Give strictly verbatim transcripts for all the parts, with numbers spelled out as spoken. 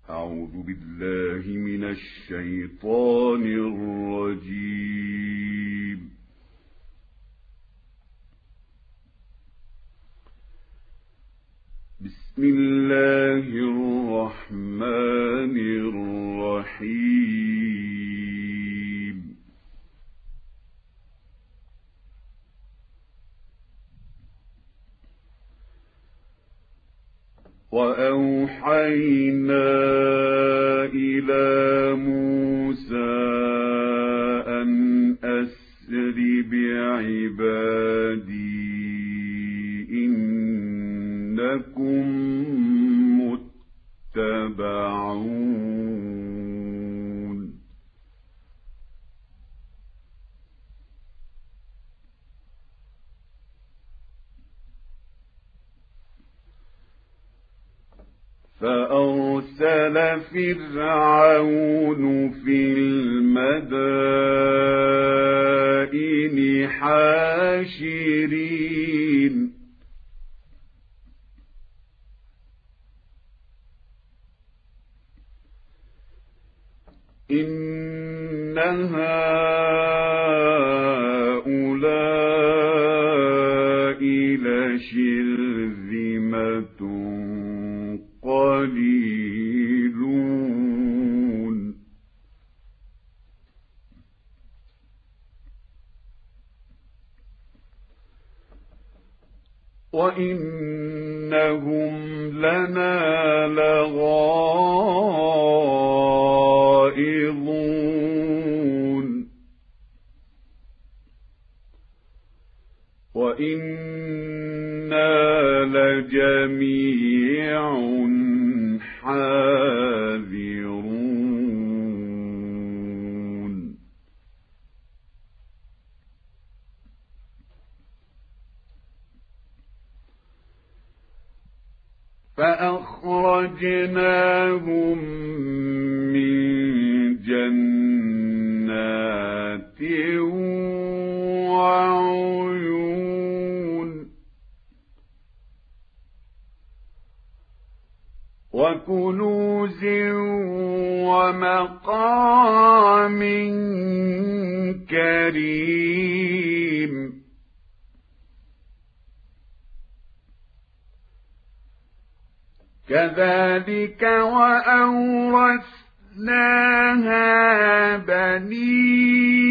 أعوذ بالله من الشيطان الرجيم. بسم الله الرحمن الرحيم. وأوحينا إلى موسى أن أسر بعبادي إنكم متبعون. فأرسل فرعون في المدائن حاشرين إن هؤلاء لشرذمة قليلون وإنهم لنا لغائظون وإنا لجميع حاذرون. فأخرجناهم من جنات وعيون وكنوز ومقام كريم كذلك وأورثناها بني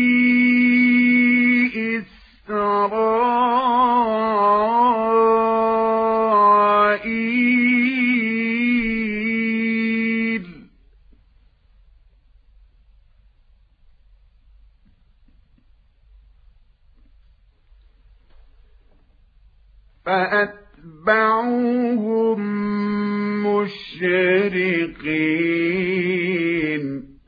إسرائيل. فأتبعوهم مشرقين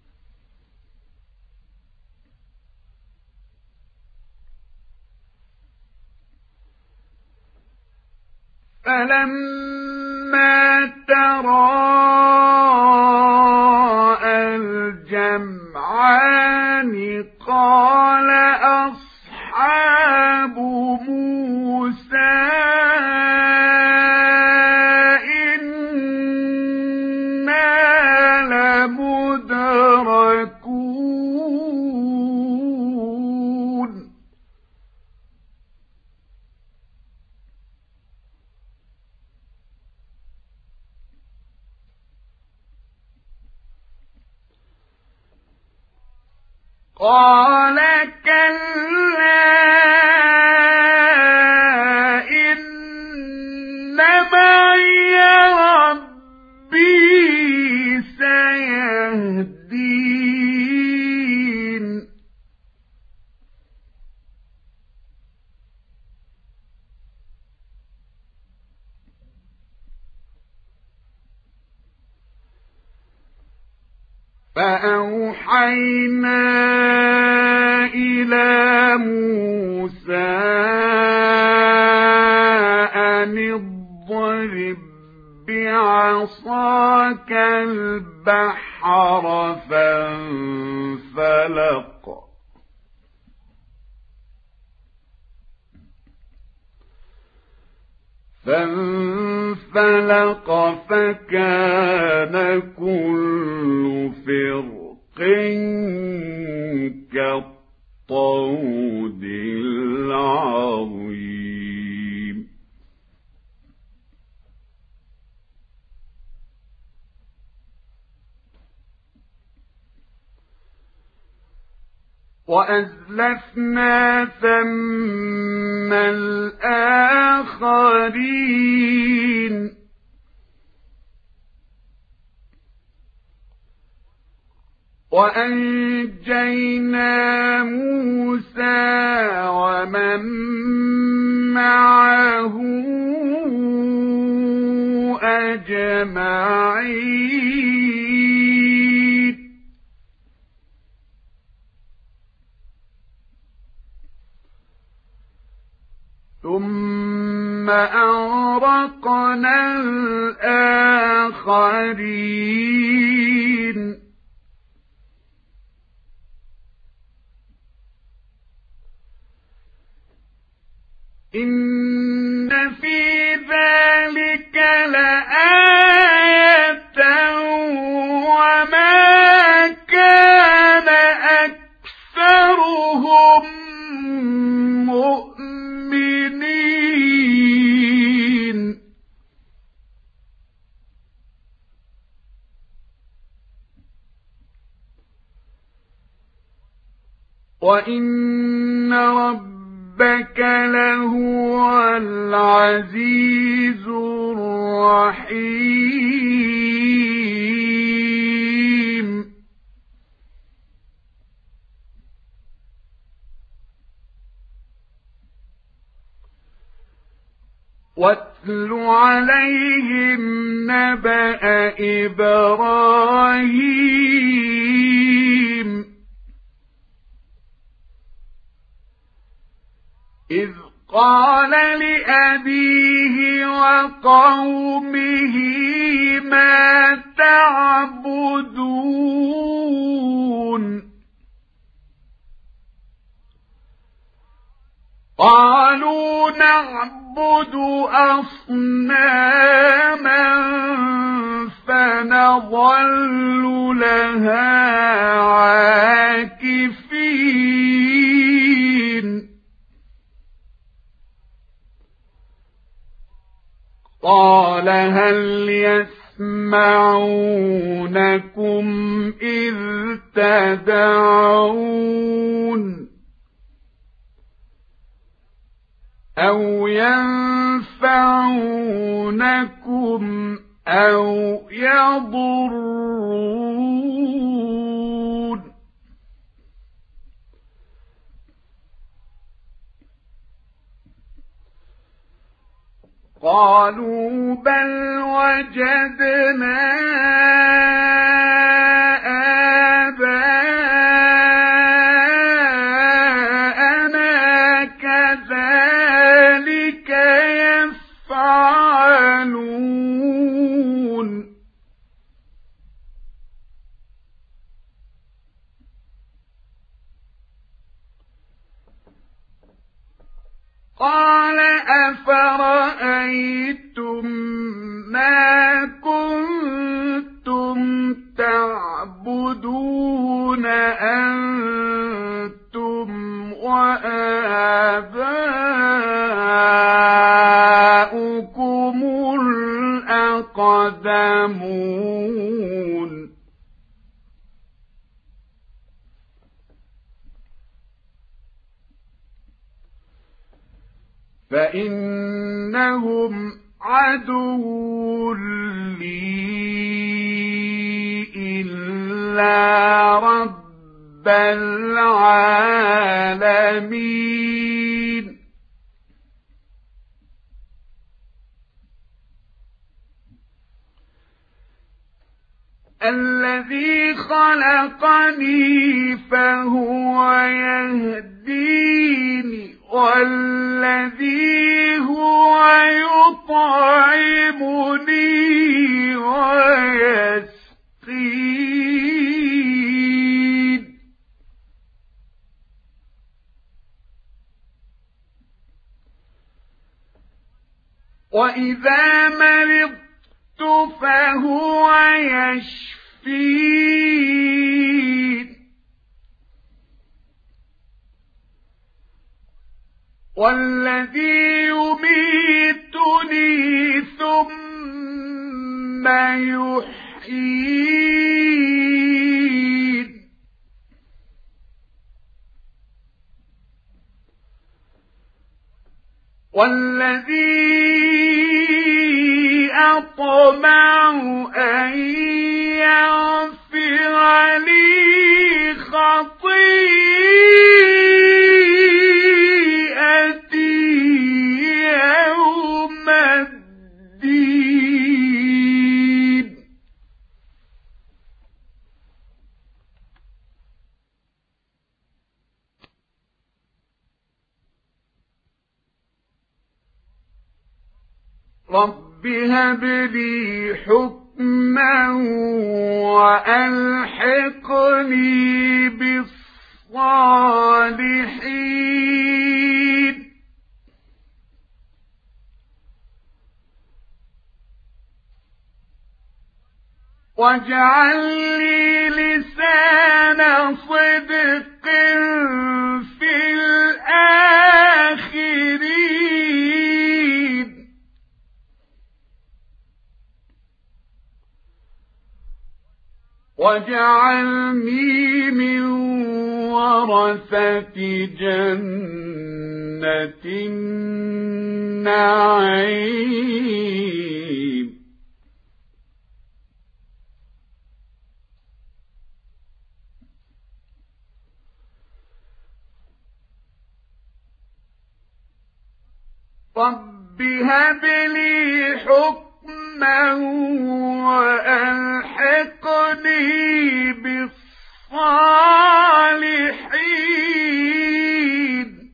فلما تراءى الجمعان قال أصحاب موسى مدركون. قال كلا إن معي ربي سيهدين. فأوحينا إلى موسى أن اضرب بعصاك البحر فانفلق فانفلق فكان كل فرق كالطود العظيم. وأزلفنا ثم الآخرين وأنجينا موسى ومن معه أجمعين. ثم أغرقنا الآخرين. إن في ذلك لآية وما كان أكثرهم مؤمنين. وإن ربك لهو العزيز الرحيم. واتل عليهم نبأ إبراهيم إذ قال لأبيه وقومه ما تعبدون. قالوا نعبد أصناما فنظل لها عاكفين. قال هل يسمعونكم إذ تدعون أو ينفعونكم أو يضرون. قالوا بل وجدنا آباءنا كذلك يفعلون. قال أفرأيتم ما كنتم تعبدون أنتم وآباؤكم الأقدمون فإنهم عدو لي إلا رب العالمين. الذي خلقني فهو يهديني والذي هو يطعمني ويسقين. وإذا مرضت فهو يشفين والذي يميتني ثم يحيين والذي أطمع أن يغفر لي خطيئتي يوم الدين رب هب لي حكما وألحقني بالصالحين واجعل لي لسان صدق في الآخرين واجعلني من ورثة جنة النعيم رب هب لي حكما وألحقني بالصالحين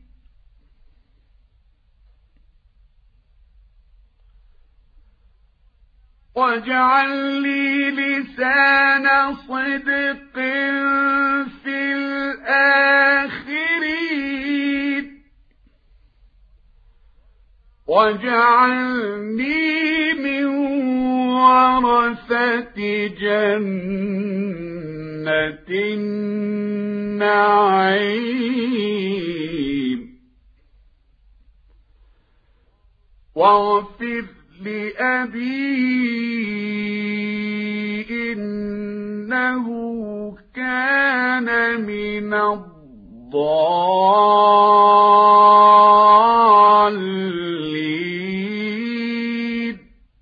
واجعل لي لسان صدق في الآخرين واجعلني من ورثة جنة النعيم واغفر لأبي إنه كان من الضالين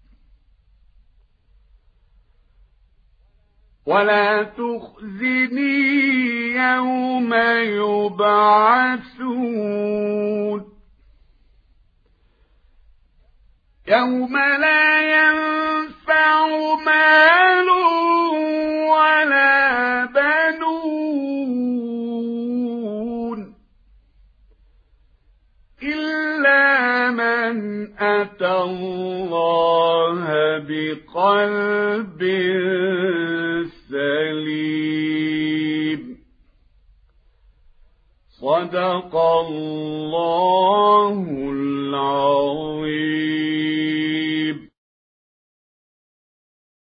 ولا تخزني يوم يبعثون يوم لا ينفع مال ولا بنون إلا من أتى الله بقلب سليم صدق الله العظيم.